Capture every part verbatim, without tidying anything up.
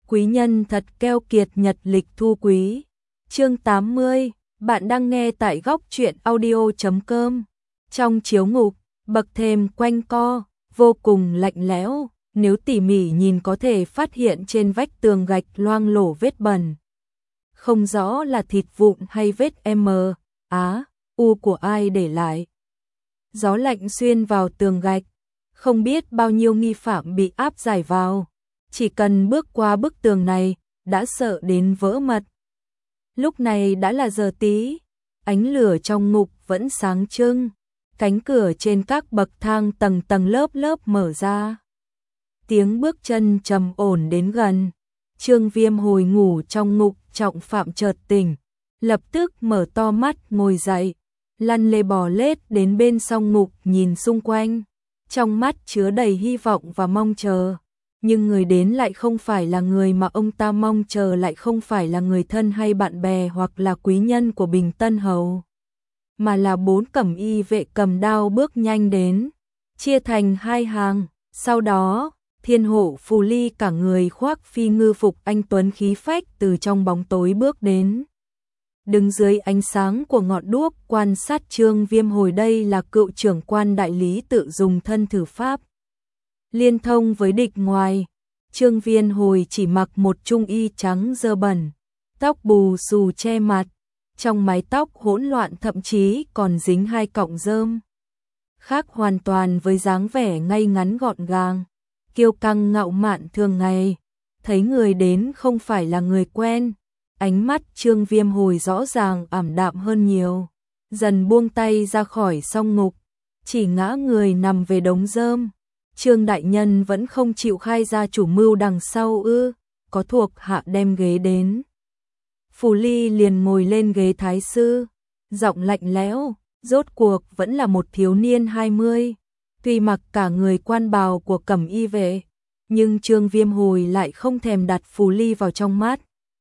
Quý nhân thật keo kiệt, nhật lịch thu quý. Chương tám mươi, bạn đang nghe tại góc truyện audio chấm com. Trong chiếu ngục, bậc thềm quanh co, vô cùng lạnh lẽo, nếu tỉ mỉ nhìn có thể phát hiện trên vách tường gạch loang lổ vết bẩn. Không rõ là thịt vụn hay vết M, Á, U của ai để lại. Gió lạnh xuyên vào tường gạch, không biết bao nhiêu nghi phạm bị áp giải vào. Chỉ cần bước qua bức tường này, đã sợ đến vỡ mật. Lúc này đã là giờ tí, ánh lửa trong ngục vẫn sáng trưng, cánh cửa trên các bậc thang tầng tầng lớp lớp mở ra. Tiếng bước chân trầm ổn đến gần, Trương Viêm hồi ngủ trong ngục trọng phạm chợt tỉnh, lập tức mở to mắt ngồi dậy, lăn lê bò lết đến bên song ngục nhìn xung quanh, trong mắt chứa đầy hy vọng và mong chờ. Nhưng người đến lại không phải là người mà ông ta mong chờ, lại không phải là người thân hay bạn bè hoặc là quý nhân của Bình Tân Hầu, mà là bốn cẩm y vệ cầm đao bước nhanh đến, chia thành hai hàng. Sau đó, Thiên Hộ Phù Ly cả người khoác phi ngư phục anh tuấn khí phách từ trong bóng tối bước đến. Đứng dưới ánh sáng của ngọn đuốc quan sát Trương Viêm hồi, đây là cựu trưởng quan đại lý tự dùng thân thử pháp liên thông với địch ngoài. Trương Viêm hồi chỉ mặc một trung y trắng dơ bẩn, tóc bù xù che mặt, trong mái tóc hỗn loạn thậm chí còn dính hai cọng rơm. Khác hoàn toàn với dáng vẻ ngay ngắn gọn gàng, kiêu căng ngạo mạn thường ngày. Thấy người đến không phải là người quen, ánh mắt Trương Viêm hồi rõ ràng ảm đạm hơn nhiều, dần buông tay ra khỏi song ngục, chỉ ngã người nằm về đống rơm. Trương đại nhân vẫn không chịu khai ra chủ mưu đằng sau ư? Có thuộc hạ đem ghế đến. Phù Ly liền ngồi lên ghế thái sư, giọng lạnh lẽo, rốt cuộc vẫn là một thiếu niên hai mươi, tuy mặc cả người quan bào của cẩm y vệ, nhưng Trương Viêm hồi lại không thèm đặt Phù Ly vào trong mắt,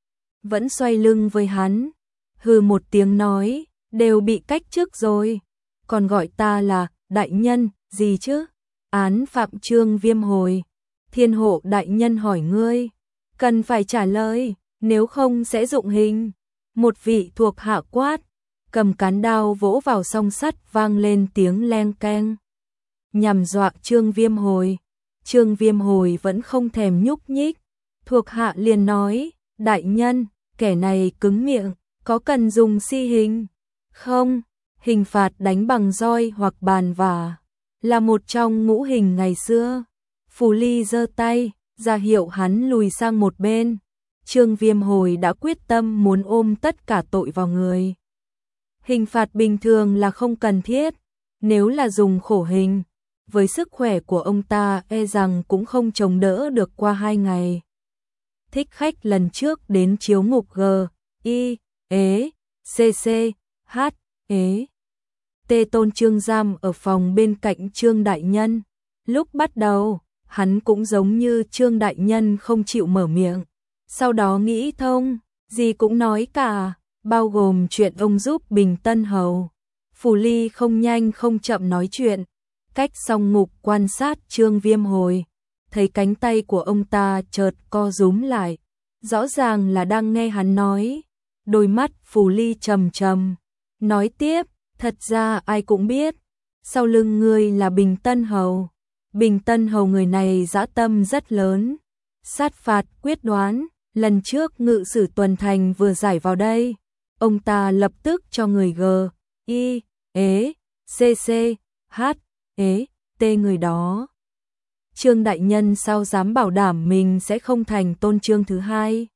vẫn xoay lưng với hắn, hừ một tiếng nói, đều bị cách chức rồi, còn gọi ta là đại nhân gì chứ? Án phạm Trương Viêm hồi, Thiên Hộ đại nhân hỏi ngươi, cần phải trả lời, nếu không sẽ dụng hình. Một vị thuộc hạ quát, cầm cán đao vỗ vào song sắt, vang lên tiếng leng keng, nhằm dọa Trương Viêm hồi. Trương Viêm hồi vẫn không thèm nhúc nhích, thuộc hạ liền nói, đại nhân, kẻ này cứng miệng, có cần dùng si hình không? Hình phạt đánh bằng roi hoặc bàn vả là một trong ngũ hình ngày xưa. Phù Ly giơ tay ra hiệu hắn lùi sang một bên. Trương Viêm hồi đã quyết tâm muốn ôm tất cả tội vào người. Hình phạt bình thường là không cần thiết, nếu là dùng khổ hình, với sức khỏe của ông ta e rằng cũng không chống đỡ được qua hai ngày. Thích khách lần trước đến chiếu ngục G, I, ế, C C, H, ế. Tê Tôn Trương giam ở phòng bên cạnh Trương đại nhân. Lúc bắt đầu, hắn cũng giống như Trương đại nhân không chịu mở miệng. Sau đó nghĩ thông, gì cũng nói cả, bao gồm chuyện ông giúp Bình Tân Hầu. Phù Ly không nhanh không chậm nói chuyện, cách song ngục quan sát Trương Viêm hồi, thấy cánh tay của ông ta chợt co rúm lại, rõ ràng là đang nghe hắn nói. Đôi mắt Phù Ly trầm trầm, nói tiếp, thật ra ai cũng biết, sau lưng ngươi là Bình Tân Hầu. Bình Tân Hầu người này dã tâm rất lớn, sát phạt quyết đoán. Lần trước ngự sử tuần thành vừa giải vào đây, ông ta lập tức cho người G, I, ế, C C, H, ế, T người đó. Trương đại nhân sao dám bảo đảm mình sẽ không thành Tôn Trương thứ hai?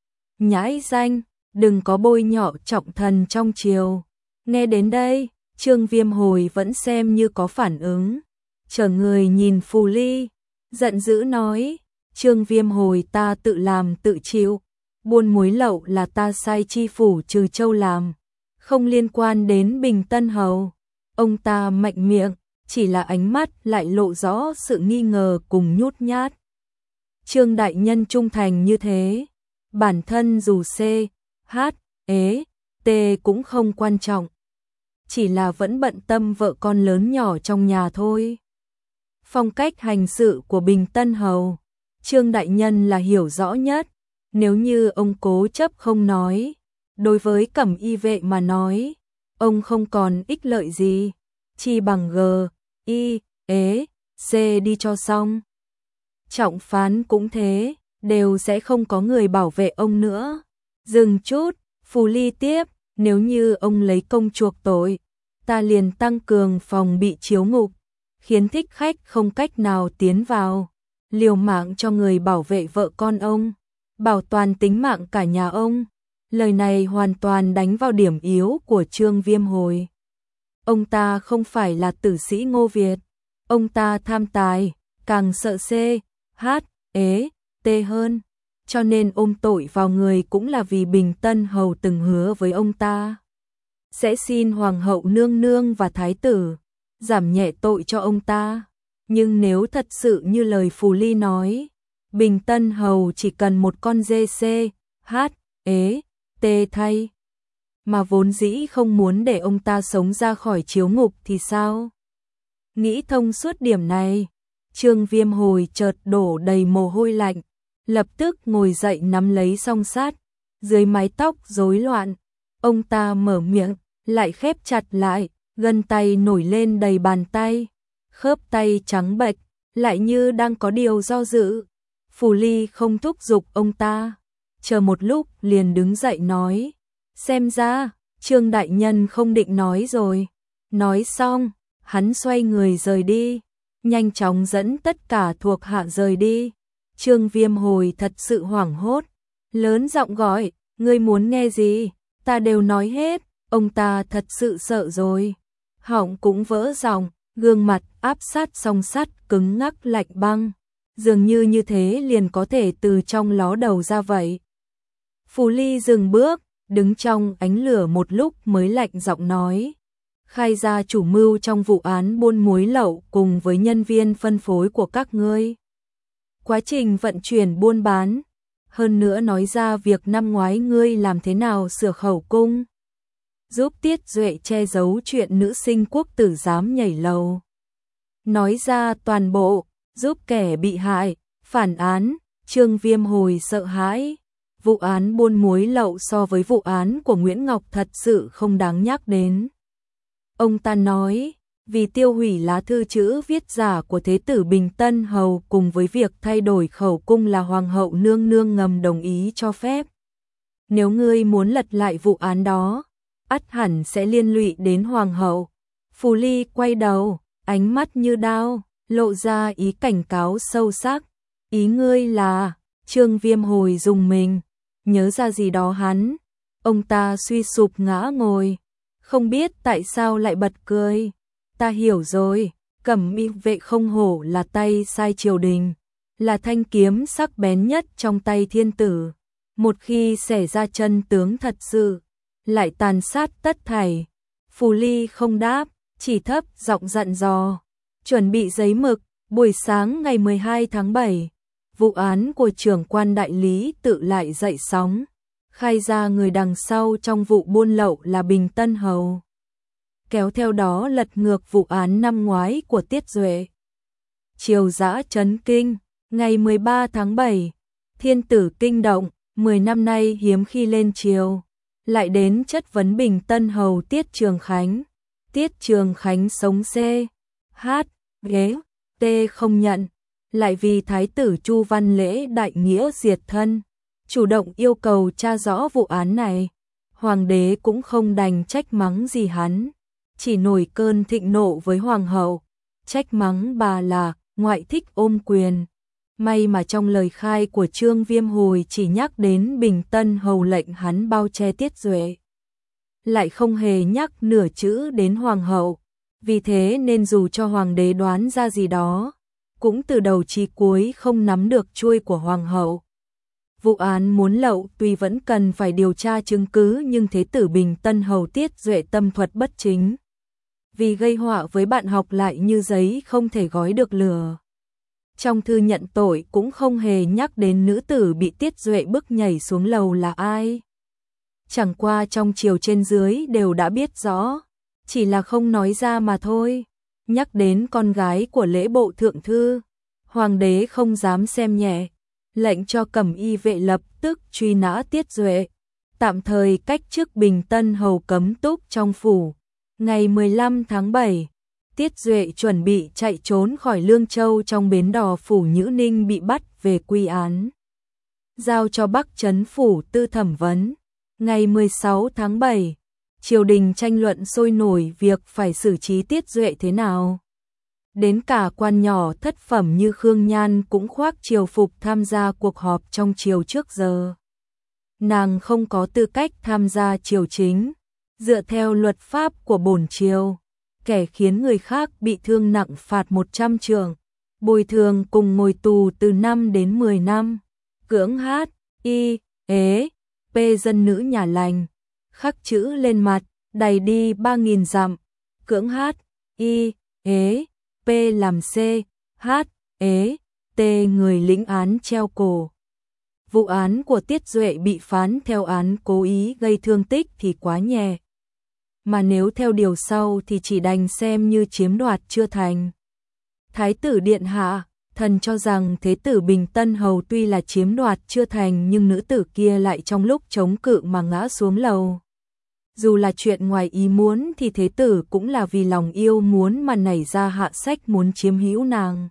Nhãi danh, đừng có bôi nhọ trọng thần trong triều. Nghe đến đây, Trương Viêm hồi vẫn xem như có phản ứng, trở người nhìn Phù Ly, giận dữ nói, Trương Viêm hồi ta tự làm tự chịu, buôn muối lậu là ta sai chi phủ Trừ Châu làm, không liên quan đến Bình Tân Hầu. Ông ta mạnh miệng, chỉ là ánh mắt lại lộ rõ sự nghi ngờ cùng nhút nhát. Trương đại nhân trung thành như thế, bản thân dù C, H, ế, T cũng không quan trọng, chỉ là vẫn bận tâm vợ con lớn nhỏ trong nhà thôi. Phong cách hành sự của Bình Tân Hầu, Trương đại nhân là hiểu rõ nhất, Nếu như ông cố chấp không nói, đối với Cẩm Y vệ mà nói, ông không còn ích lợi gì, chi bằng G, Y, ế, C đi cho xong. Trọng phán cũng thế, đều sẽ không có người bảo vệ ông nữa. Dừng chút, Phù Ly tiếp, nếu như ông lấy công chuộc tội, ta liền tăng cường phòng bị chiếu ngục, khiến thích khách không cách nào tiến vào, liều mạng cho người bảo vệ vợ con ông, bảo toàn tính mạng cả nhà ông. Lời này hoàn toàn đánh vào điểm yếu của Trương Viêm Hồi. Ông ta không phải là tử sĩ Ngô Việt, ông ta tham tài, càng sợ C, H, ế, T hơn, cho nên ôm tội vào người cũng là vì Bình Tân Hầu từng hứa với ông ta sẽ xin Hoàng hậu nương nương và Thái tử giảm nhẹ tội cho ông ta. Nhưng nếu thật sự như lời Phù Ly nói, Bình Tân Hầu chỉ cần một con dê C, H, ế, T thay, mà vốn dĩ không muốn để ông ta sống ra khỏi chiếu ngục thì sao? Nghĩ thông suốt điểm này, Trương Viêm Hồi chợt đổ đầy mồ hôi lạnh, lập tức ngồi dậy nắm lấy song sát, dưới mái tóc rối loạn, ông ta mở miệng, lại khép chặt lại, gân tay nổi lên đầy bàn tay, khớp tay trắng bệch, lại như đang có điều do dự. Phù Ly không thúc giục ông ta, chờ một lúc liền đứng dậy nói, xem ra, Trương đại nhân không định nói rồi. Nói xong, hắn xoay người rời đi, nhanh chóng dẫn tất cả thuộc hạ rời đi. Trương Viêm Hồi thật sự hoảng hốt, lớn giọng gọi, ngươi muốn nghe gì, ta đều nói hết. Ông ta thật sự sợ rồi, họng cũng vỡ giọng, gương mặt áp sát song sắt cứng ngắc lạnh băng, dường như như thế liền có thể từ trong ló đầu ra vậy. Phù Ly dừng bước, đứng trong ánh lửa một lúc mới lạnh giọng nói, khai ra chủ mưu trong vụ án buôn muối lậu cùng với nhân viên phân phối của các ngươi, quá trình vận chuyển buôn bán, hơn nữa nói ra việc năm ngoái ngươi làm thế nào sửa khẩu cung, giúp Tiết Duệ che giấu chuyện nữ sinh quốc tử giám nhảy lầu. Nói ra toàn bộ, giúp kẻ bị hại, phản án. Trương Viêm Hồi sợ hãi, vụ án buôn muối lậu so với vụ án của Nguyễn Ngọc thật sự không đáng nhắc đến. Ông ta nói, vì tiêu hủy lá thư chữ viết giả của Thế tử Bình Tân Hầu cùng với việc thay đổi khẩu cung là Hoàng hậu nương nương ngầm đồng ý cho phép. Nếu ngươi muốn lật lại vụ án đó, ắt hẳn sẽ liên lụy đến Hoàng hậu. Phù Ly quay đầu, ánh mắt như đao, lộ ra ý cảnh cáo sâu sắc. Ý ngươi là, Trương Viêm Hồi dùng mình, nhớ ra gì đó hắn. Ông ta suy sụp ngã ngồi, không biết tại sao lại bật cười. Ta hiểu rồi, Cẩm Y vệ không hổ là tay sai triều đình, là thanh kiếm sắc bén nhất trong tay thiên tử. Một khi xảy ra chân tướng thật sự, lại tàn sát tất thảy. Phù Ly không đáp, chỉ thấp giọng dặn dò, chuẩn bị giấy mực. Buổi sáng ngày mười hai tháng bảy, vụ án của trưởng quan đại lý tự lại dậy sóng, khai ra người đằng sau trong vụ buôn lậu là Bình Tân Hầu, kéo theo đó lật ngược vụ án năm ngoái của Tiết Duệ. Triều dã chấn kinh, ngày mười ba tháng bảy, thiên tử kinh động, mười năm nay hiếm khi lên triều, lại đến chất vấn Bình Tân Hầu Tiết Trường Khánh. Tiết Trường Khánh sống C, H, ghế, T không nhận, lại vì Thái tử Chu Văn Lễ đại nghĩa diệt thân, chủ động yêu cầu tra rõ vụ án này. Hoàng đế cũng không đành trách mắng gì hắn, chỉ nổi cơn thịnh nộ với Hoàng hậu, trách mắng bà là ngoại thích ôm quyền. May mà trong lời khai của Trương Viêm Hồi chỉ nhắc đến Bình Tân Hầu lệnh hắn bao che Tiết Duệ, lại không hề nhắc nửa chữ đến Hoàng hậu. Vì thế nên dù cho Hoàng đế đoán ra gì đó, cũng từ đầu chí cuối không nắm được chuôi của Hoàng hậu. Vụ án muốn lậu tuy vẫn cần phải điều tra chứng cứ, nhưng Thế tử Bình Tân Hầu Tiết Duệ tâm thuật bất chính, vì gây họa với bạn học lại như giấy không thể gói được lửa. Trong thư nhận tội cũng không hề nhắc đến nữ tử bị Tiết Duệ bức nhảy xuống lầu là ai. Chẳng qua trong triều trên dưới đều đã biết rõ, chỉ là không nói ra mà thôi. Nhắc đến con gái của lễ bộ thượng thư, Hoàng đế không dám xem nhẹ, lệnh cho Cẩm Y vệ lập tức truy nã Tiết Duệ, tạm thời cách chức Bình Tân hầu cấm túc trong phủ. Ngày mười lăm tháng bảy, Tiết Duệ chuẩn bị chạy trốn khỏi Lương Châu trong bến đò phủ Nhữ Ninh bị bắt về quy án, giao cho Bắc Trấn phủ tư thẩm vấn. Ngày mười sáu tháng bảy, triều đình tranh luận sôi nổi việc phải xử trí Tiết Duệ thế nào. Đến cả quan nhỏ thất phẩm như Khương Nhan cũng khoác triều phục tham gia cuộc họp trong triều trước giờ. Nàng không có tư cách tham gia triều chính. Dựa theo luật pháp của bổn triều, kẻ khiến người khác bị thương nặng phạt một trăm trượng, bồi thường cùng ngồi tù từ năm đến mười năm. Cưỡng hát, y, ế, p dân nữ nhà lành, khắc chữ lên mặt, đày đi ba nghìn dặm. Cưỡng hát, y, ế, p làm c, h, ế, t người lĩnh án treo cổ. Vụ án của Tiết Duệ bị phán theo án cố ý gây thương tích thì quá nhẹ, mà nếu theo điều sau thì chỉ đành xem như chiếm đoạt chưa thành. Thái tử điện hạ, thần cho rằng thế tử Bình Tân hầu tuy là chiếm đoạt chưa thành nhưng nữ tử kia lại trong lúc chống cự mà ngã xuống lầu. Dù là chuyện ngoài ý muốn thì thế tử cũng là vì lòng yêu muốn mà nảy ra hạ sách muốn chiếm hữu nàng.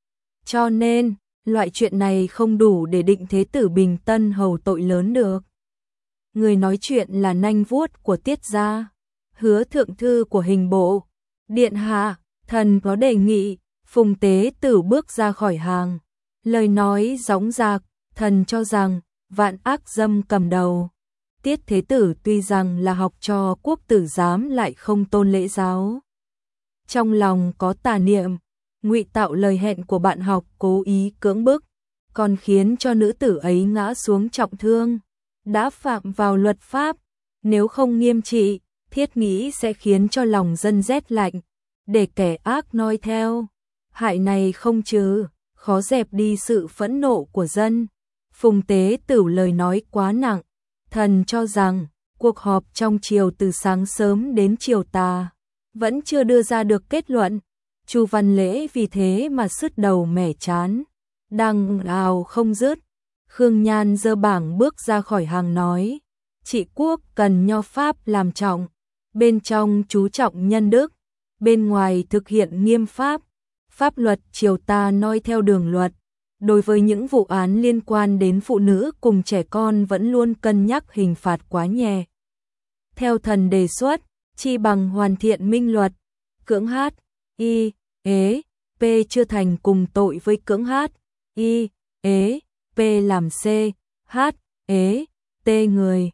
Cho nên, loại chuyện này không đủ để định thế tử Bình Tân hầu tội lớn được. Người nói chuyện là nanh vuốt của Tiết gia, Hứa thượng thư của hình bộ. Điện hạ, thần có đề nghị. Phùng tế tử bước ra khỏi hàng, lời nói dõng dạc, thần cho rằng vạn ác dâm cầm đầu. Tiết thế tử tuy rằng là học trò quốc tử giám lại không tôn lễ giáo, trong lòng có tà niệm, ngụy tạo lời hẹn của bạn học cố ý cưỡng bức, còn khiến cho nữ tử ấy ngã xuống trọng thương, đã phạm vào luật pháp, nếu không nghiêm trị, thiết nghĩ sẽ khiến cho lòng dân rét lạnh, để kẻ ác noi theo. Hại này không trừ, khó dẹp đi sự phẫn nộ của dân. Phùng tế tử lời nói quá nặng, thần cho rằng cuộc họp trong triều từ sáng sớm đến chiều tà vẫn chưa đưa ra được kết luận. Chu Văn Lễ vì thế mà sứt đầu mẻ chán, đằng ào không dứt. Khương Nhan giơ bảng bước ra khỏi hàng nói, trị quốc cần nho pháp làm trọng, bên trong chú trọng nhân đức, bên ngoài thực hiện nghiêm pháp. Pháp luật triều ta noi theo đường luật, đối với những vụ án liên quan đến phụ nữ cùng trẻ con vẫn luôn cân nhắc hình phạt quá nhẹ. Theo thần đề xuất, chi bằng hoàn thiện minh luật, cưỡng hát, y, ế, p chưa thành cùng tội với cưỡng hát, y, ế, p làm c, h, ế, t người.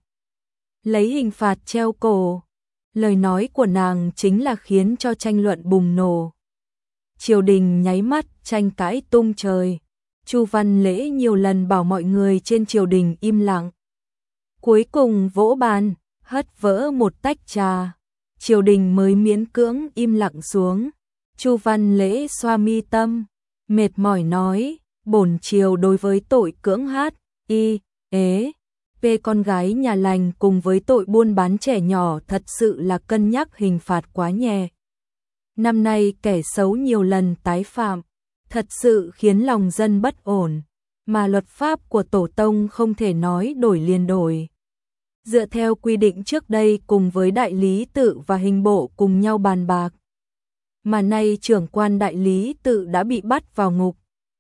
Lấy hình phạt treo cổ. Lời nói của nàng chính là khiến cho tranh luận bùng nổ. Triều đình nháy mắt tranh cãi tung trời. Chu Văn Lễ nhiều lần bảo mọi người trên triều đình im lặng. Cuối cùng vỗ bàn, hất vỡ một tách trà. Triều đình mới miễn cưỡng im lặng xuống. Chu Văn Lễ xoa mi tâm, mệt mỏi nói, bổn triều đối với tội cưỡng hát, y, ế, p con gái nhà lành cùng với tội buôn bán trẻ nhỏ thật sự là cân nhắc hình phạt quá nhẹ. Năm nay kẻ xấu nhiều lần tái phạm, thật sự khiến lòng dân bất ổn, mà luật pháp của tổ tông không thể nói đổi liền đổi. Dựa theo quy định trước đây cùng với đại lý tự và hình bộ cùng nhau bàn bạc, mà nay trưởng quan đại lý tự đã bị bắt vào ngục.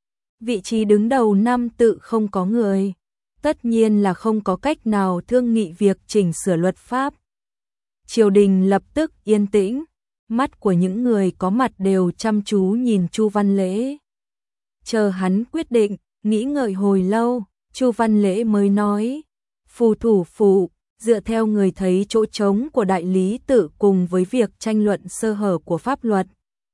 Vị trí đứng đầu năm tự không có người, tất nhiên là không có cách nào thương nghị việc chỉnh sửa luật pháp. Triều đình lập tức yên tĩnh. Mắt của những người có mặt đều chăm chú nhìn Chu Văn Lễ. Chờ hắn quyết định, nghĩ ngợi hồi lâu, Chu Văn Lễ mới nói, phù thủ phụ, dựa theo người thấy chỗ trống của đại lý tự cùng với việc tranh luận sơ hở của pháp luật,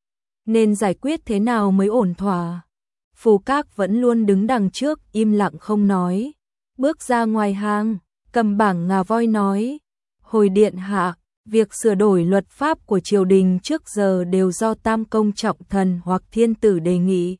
nên giải quyết thế nào mới ổn thỏa. Phù Các vẫn luôn đứng đằng trước im lặng không nói, bước ra ngoài hàng, cầm bảng ngà voi nói, hồi điện hạ, việc sửa đổi luật pháp của triều đình trước giờ đều do tam công trọng thần hoặc thiên tử đề nghị,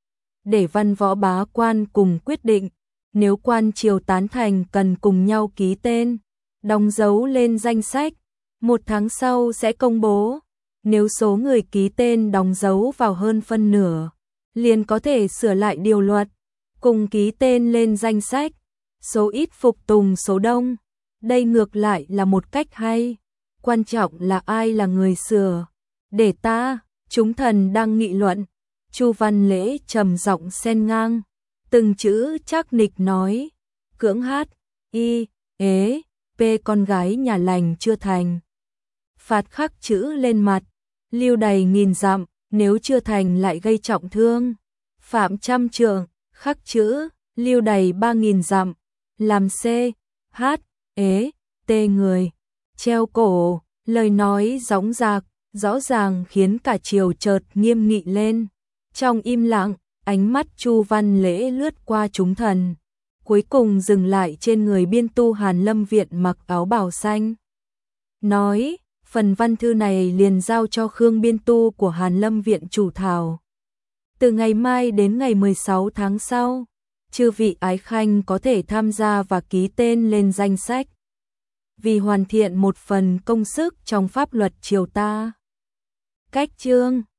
để văn võ bá quan cùng quyết định, nếu quan triều tán thành cần cùng nhau ký tên, đóng dấu lên danh sách, một tháng sau sẽ công bố, nếu số người ký tên đóng dấu vào hơn phân nửa, liền có thể sửa lại điều luật. cùng ký tên lên danh sách, số ít phục tùng số đông. Đây ngược lại là một cách hay, quan trọng là ai là người sửa. Để ta, chúng thần đang nghị luận. Chu Văn Lễ trầm giọng xen ngang, từng chữ chắc nịch nói, cưỡng hát, y, ế, p con gái nhà lành chưa thành. Phạt khắc chữ lên mặt, lưu đày nghìn dặm, nếu chưa thành lại gây trọng thương. Phạm trăm trượng, khắc chữ, lưu đày ba nghìn dặm, làm c, h, ế, t người. Treo cổ, lời nói gióng giạc, rõ ràng khiến cả triều chợt nghiêm nghị lên. Trong im lặng, ánh mắt Chu Văn Lễ lướt qua chúng thần, cuối cùng dừng lại trên người biên tu Hàn Lâm Viện mặc áo bào xanh. Nói, phần văn thư này liền giao cho Khương biên tu của Hàn Lâm Viện chủ thảo. Từ ngày mai đến ngày mười sáu tháng sau, chư vị ái khanh có thể tham gia và ký tên lên danh sách. Vì hoàn thiện một phần công sức trong pháp luật triều ta. Cách chương